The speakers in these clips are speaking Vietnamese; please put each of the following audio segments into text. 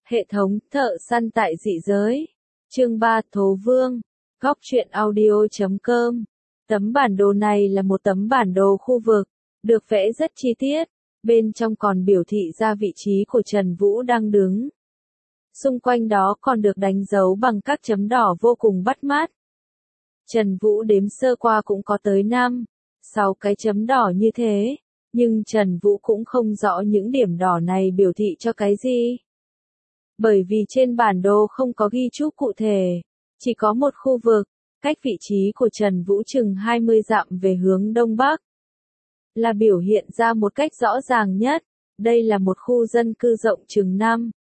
Hệ thống thợ săn tại dị giới. Chương 3 Thố Vương. Góc truyện audio.com. Tấm bản đồ này là một tấm bản đồ khu vực, được vẽ rất chi tiết, bên trong còn biểu thị ra vị trí của Trần Vũ đang đứng. Xung quanh đó còn được đánh dấu bằng các chấm đỏ vô cùng bắt mắt. Trần Vũ đếm sơ qua cũng có tới 6 cái chấm đỏ như thế, nhưng Trần Vũ cũng không rõ những điểm đỏ này biểu thị cho cái gì. Bởi vì trên bản đồ không có ghi chú cụ thể, chỉ có một khu vực, cách vị trí của Trần Vũ chừng 20 dặm về hướng đông bắc. Là biểu hiện ra một cách rõ ràng nhất, đây là một khu dân cư rộng chừng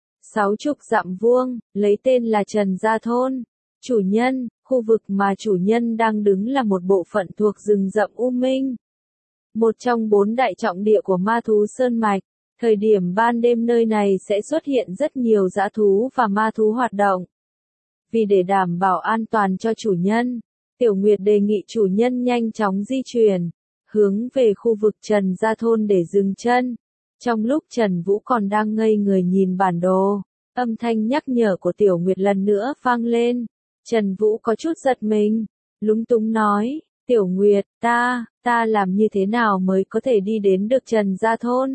60 dặm vuông, lấy tên là Trần Gia Thôn. Chủ nhân, khu vực mà chủ nhân đang đứng là một bộ phận thuộc rừng rậm U Minh. Một trong 4 đại trọng địa của ma thú Sơn Mạch, thời điểm ban đêm nơi này sẽ xuất hiện rất nhiều dã thú và ma thú hoạt động. Vì để đảm bảo an toàn cho chủ nhân, Tiểu Nguyệt đề nghị chủ nhân nhanh chóng di chuyển, hướng về khu vực Trần Gia Thôn để dừng chân. Trong lúc Trần Vũ còn đang ngây người nhìn bản đồ, âm thanh nhắc nhở của Tiểu Nguyệt lần nữa vang lên. Trần Vũ có chút giật mình, lúng túng nói, Tiểu Nguyệt, ta làm như thế nào mới có thể đi đến được Trần Gia Thôn?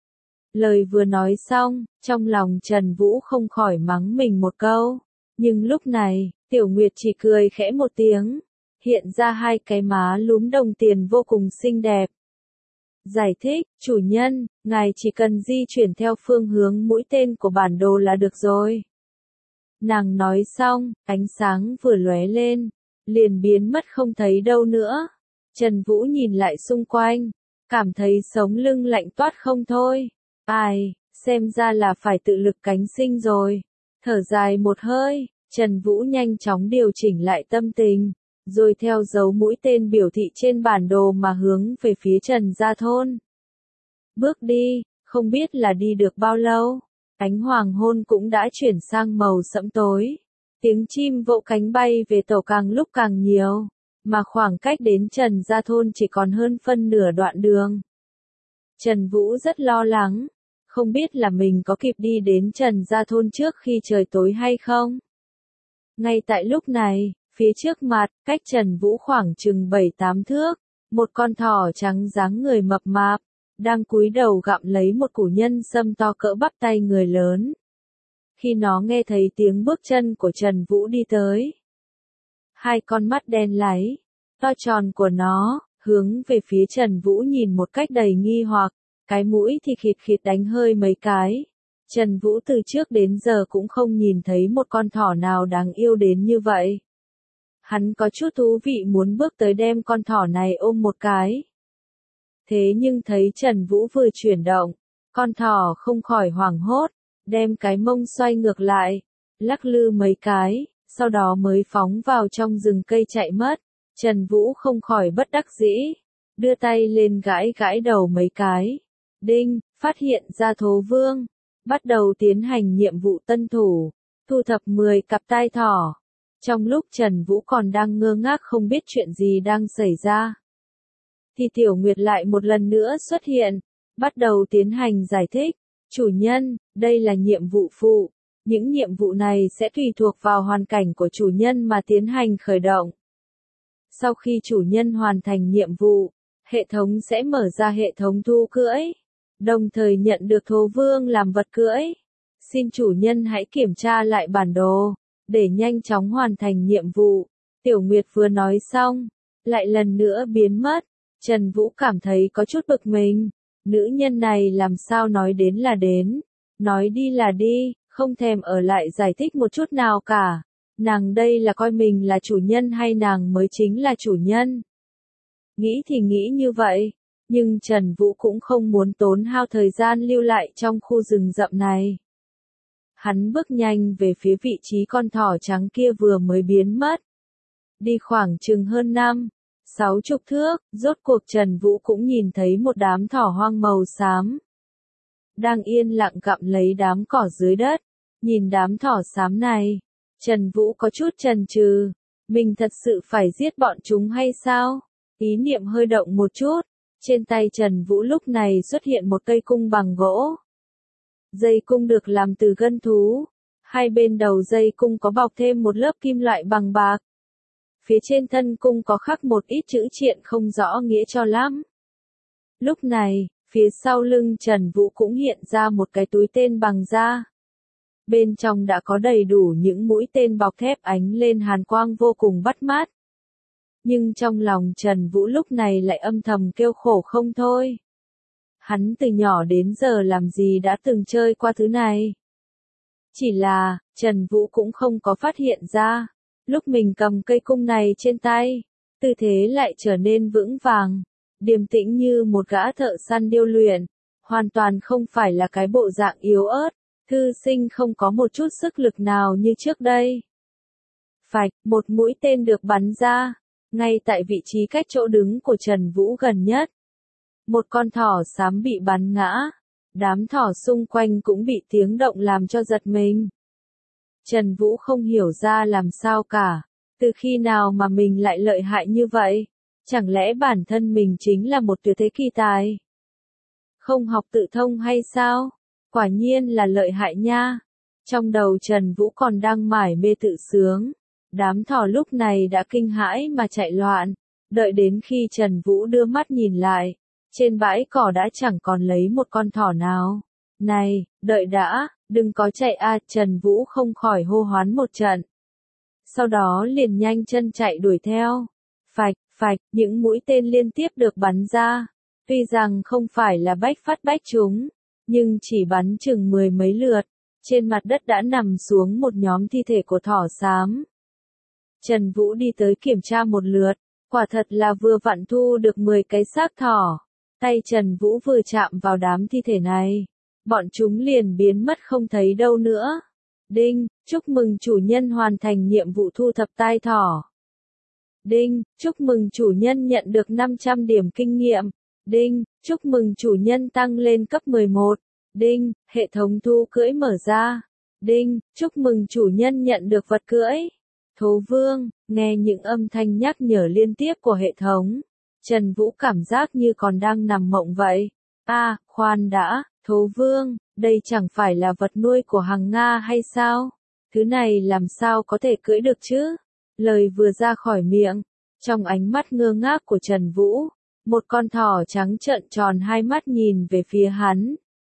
Lời vừa nói xong, trong lòng Trần Vũ không khỏi mắng mình một câu. Nhưng lúc này, Tiểu Nguyệt chỉ cười khẽ một tiếng, hiện ra 2 cái má lúm đồng tiền vô cùng xinh đẹp. Giải thích, chủ nhân, ngài chỉ cần di chuyển theo phương hướng mũi tên của bản đồ là được rồi. Nàng nói xong, ánh sáng vừa lóe lên, liền biến mất không thấy đâu nữa. Trần Vũ nhìn lại xung quanh, cảm thấy sống lưng lạnh toát không thôi. Ai, xem ra là phải tự lực cánh sinh rồi. Thở dài một hơi, Trần Vũ nhanh chóng điều chỉnh lại tâm tình, rồi theo dấu mũi tên biểu thị trên bản đồ mà hướng về phía Trần Gia Thôn. Bước đi, không biết là đi được bao lâu, ánh hoàng hôn cũng đã chuyển sang màu sẫm tối. Tiếng chim vỗ cánh bay về tổ càng lúc càng nhiều, mà khoảng cách đến Trần Gia Thôn chỉ còn hơn phân nửa đoạn đường. Trần Vũ rất lo lắng, không biết là mình có kịp đi đến Trần Gia Thôn trước khi trời tối hay không. Ngay tại lúc này, phía trước mặt, cách Trần Vũ khoảng chừng 7-8 thước, một con thỏ trắng dáng người mập mạp, đang cúi đầu gặm lấy một củ nhân sâm to cỡ bắp tay người lớn. Khi nó nghe thấy tiếng bước chân của Trần Vũ đi tới, 2 con mắt đen láy, to tròn của nó, hướng về phía Trần Vũ nhìn một cách đầy nghi hoặc, cái mũi thì khịt khịt đánh hơi mấy cái. Trần Vũ từ trước đến giờ cũng không nhìn thấy một con thỏ nào đáng yêu đến như vậy. Hắn có chút thú vị muốn bước tới đem con thỏ này ôm một cái. Thế nhưng thấy Trần Vũ vừa chuyển động, con thỏ không khỏi hoảng hốt, đem cái mông xoay ngược lại, lắc lư mấy cái, sau đó mới phóng vào trong rừng cây chạy mất. Trần Vũ không khỏi bất đắc dĩ, đưa tay lên gãi gãi đầu mấy cái. Đinh, phát hiện ra Thố Vương, bắt đầu tiến hành nhiệm vụ tân thủ, thu thập 10 cặp tai thỏ. Trong lúc Trần Vũ còn đang ngơ ngác không biết chuyện gì đang xảy ra, thì Tiểu Nguyệt lại một lần nữa xuất hiện, bắt đầu tiến hành giải thích. Chủ nhân, đây là nhiệm vụ phụ, những nhiệm vụ này sẽ tùy thuộc vào hoàn cảnh của chủ nhân mà tiến hành khởi động. Sau khi chủ nhân hoàn thành nhiệm vụ, hệ thống sẽ mở ra hệ thống thu cưỡi, đồng thời nhận được Thố Vương làm vật cưỡi. Xin chủ nhân hãy kiểm tra lại bản đồ, để nhanh chóng hoàn thành nhiệm vụ. Tiểu Nguyệt vừa nói xong, lại lần nữa biến mất. Trần Vũ cảm thấy có chút bực mình. Nữ nhân này làm sao nói đến là đến, nói đi là đi, không thèm ở lại giải thích một chút nào cả. Nàng đây là coi mình là chủ nhân hay nàng mới chính là chủ nhân? Nghĩ thì nghĩ như vậy, nhưng Trần Vũ cũng không muốn tốn hao thời gian lưu lại trong khu rừng rậm này. Hắn bước nhanh về phía vị trí con thỏ trắng kia vừa mới biến mất. Đi khoảng chừng hơn 60 thước, rốt cuộc Trần Vũ cũng nhìn thấy một đám thỏ hoang màu xám. Đang yên lặng gặm lấy đám cỏ dưới đất. Nhìn đám thỏ xám này, Trần Vũ có chút chần chừ, mình thật sự phải giết bọn chúng hay sao? Ý niệm hơi động một chút, trên tay Trần Vũ lúc này xuất hiện một cây cung bằng gỗ. Dây cung được làm từ gân thú. Hai bên đầu dây cung có bọc thêm một lớp kim loại bằng bạc. Phía trên thân cung có khắc một ít chữ triện không rõ nghĩa cho lắm. Lúc này, phía sau lưng Trần Vũ cũng hiện ra một cái túi tên bằng da. Bên trong đã có đầy đủ những mũi tên bọc thép ánh lên hàn quang vô cùng bắt mắt. Nhưng trong lòng Trần Vũ lúc này lại âm thầm kêu khổ không thôi. Hắn từ nhỏ đến giờ làm gì đã từng chơi qua thứ này. Chỉ là, Trần Vũ cũng không có phát hiện ra, lúc mình cầm cây cung này trên tay, tư thế lại trở nên vững vàng, điềm tĩnh như một gã thợ săn điêu luyện, hoàn toàn không phải là cái bộ dạng yếu ớt, thư sinh không có một chút sức lực nào như trước đây. Phạch, một mũi tên được bắn ra, ngay tại vị trí cách chỗ đứng của Trần Vũ gần nhất. Một con thỏ xám bị bắn ngã, đám thỏ xung quanh cũng bị tiếng động làm cho giật mình. Trần Vũ không hiểu ra làm sao cả, từ khi nào mà mình lại lợi hại như vậy, chẳng lẽ bản thân mình chính là một tuyệt thế kỳ tài? Không học tự thông hay sao? Quả nhiên là lợi hại nha. Trong đầu Trần Vũ còn đang mải mê tự sướng, đám thỏ lúc này đã kinh hãi mà chạy loạn, đợi đến khi Trần Vũ đưa mắt nhìn lại, trên bãi cỏ đã chẳng còn lấy một con thỏ nào. Này, đợi đã, đừng có chạy a, Trần Vũ không khỏi hô hoán một trận. Sau đó liền nhanh chân chạy đuổi theo. Phạch, phạch, những mũi tên liên tiếp được bắn ra. Tuy rằng không phải là bách phát bách trúng, nhưng chỉ bắn chừng 10 mấy lượt, trên mặt đất đã nằm xuống một nhóm thi thể của thỏ xám. Trần Vũ đi tới kiểm tra một lượt, quả thật là vừa vặn thu được 10 cái xác thỏ. Tay Trần Vũ vừa chạm vào đám thi thể này, bọn chúng liền biến mất không thấy đâu nữa. Đinh, chúc mừng chủ nhân hoàn thành nhiệm vụ thu thập tai thỏ. Đinh, chúc mừng chủ nhân nhận được 500 điểm kinh nghiệm. Đinh, chúc mừng chủ nhân tăng lên cấp 11. Đinh, hệ thống thu cưỡi mở ra. Đinh, chúc mừng chủ nhân nhận được vật cưỡi. Thú vương, nghe những âm thanh nhắc nhở liên tiếp của hệ thống, Trần Vũ cảm giác như còn đang nằm mộng vậy. Khoan đã, thú vương, đây chẳng phải là vật nuôi của Hằng Nga hay sao? Thứ này làm sao có thể cưỡi được chứ? Lời vừa ra khỏi miệng, trong ánh mắt ngơ ngác của Trần Vũ, một con thỏ trắng trợn tròn hai mắt nhìn về phía hắn.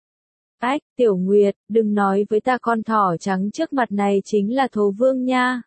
Ách, Tiểu Nguyệt, đừng nói với ta con thỏ trắng trước mặt này chính là thú vương nha.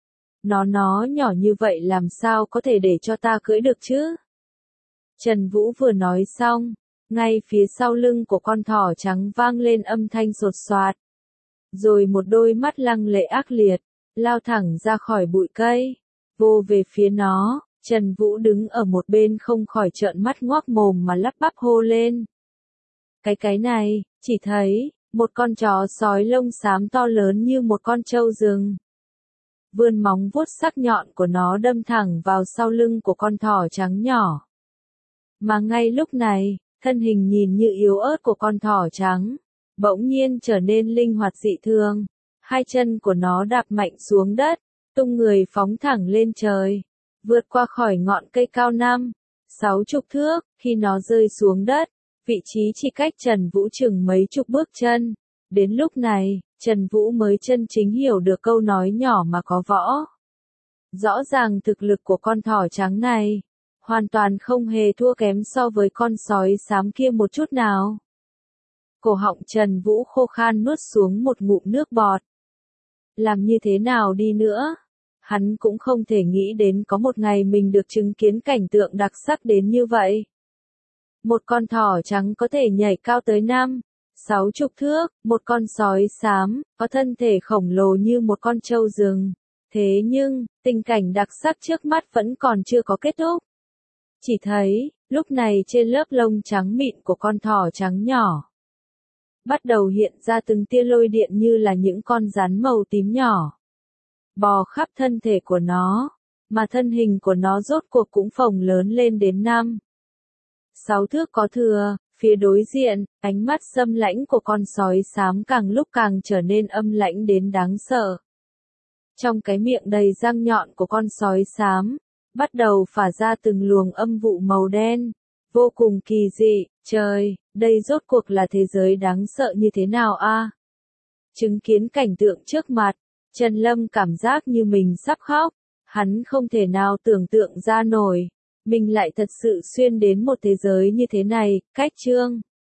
Nó nhỏ như vậy làm sao có thể để cho ta cưỡi được chứ? Trần Vũ vừa nói xong, ngay phía sau lưng của con thỏ trắng vang lên âm thanh sột soạt. Rồi một đôi mắt lăng lệ ác liệt, lao thẳng ra khỏi bụi cây, vô về phía nó. Trần Vũ đứng ở một bên không khỏi trợn mắt ngoác mồm mà lắp bắp hô lên. Cái này, chỉ thấy, một con chó sói lông xám to lớn như một con trâu rừng. Vươn móng vuốt sắc nhọn của nó đâm thẳng vào sau lưng của con thỏ trắng nhỏ. Mà ngay lúc này, thân hình nhìn như yếu ớt của con thỏ trắng, bỗng nhiên trở nên linh hoạt dị thường. Hai chân của nó đạp mạnh xuống đất, tung người phóng thẳng lên trời, vượt qua khỏi ngọn cây cao 50 thước, khi nó rơi xuống đất, vị trí chỉ cách Trần Vũ chừng mấy chục bước chân. Đến lúc này, Trần Vũ mới chân chính hiểu được câu nói nhỏ mà có võ. Rõ ràng thực lực của con thỏ trắng này, hoàn toàn không hề thua kém so với con sói xám kia một chút nào. Cổ họng Trần Vũ khô khan nuốt xuống một ngụm nước bọt. Làm như thế nào đi nữa, hắn cũng không thể nghĩ đến có một ngày mình được chứng kiến cảnh tượng đặc sắc đến như vậy. Một con thỏ trắng có thể nhảy cao tới 50 thước, một con sói xám, có thân thể khổng lồ như một con trâu rừng. Thế nhưng, tình cảnh đặc sắc trước mắt vẫn còn chưa có kết thúc. Chỉ thấy, lúc này trên lớp lông trắng mịn của con thỏ trắng nhỏ, bắt đầu hiện ra từng tia lôi điện như là những con rắn màu tím nhỏ. Bò khắp thân thể của nó, mà thân hình của nó rốt cuộc cũng phồng lớn lên đến 5-6 thước có thừa. Phía đối diện, ánh mắt xâm lãnh của con sói xám càng lúc càng trở nên âm lãnh đến đáng sợ. Trong cái miệng đầy răng nhọn của con sói xám, bắt đầu phả ra từng luồng âm vụ màu đen, vô cùng kỳ dị. Trời, đây rốt cuộc là thế giới đáng sợ như thế nào a? Chứng kiến cảnh tượng trước mặt, Trần Lâm cảm giác như mình sắp khóc. Hắn không thể nào tưởng tượng ra nổi. Mình lại thật sự xuyên đến một thế giới như thế này, cách chương.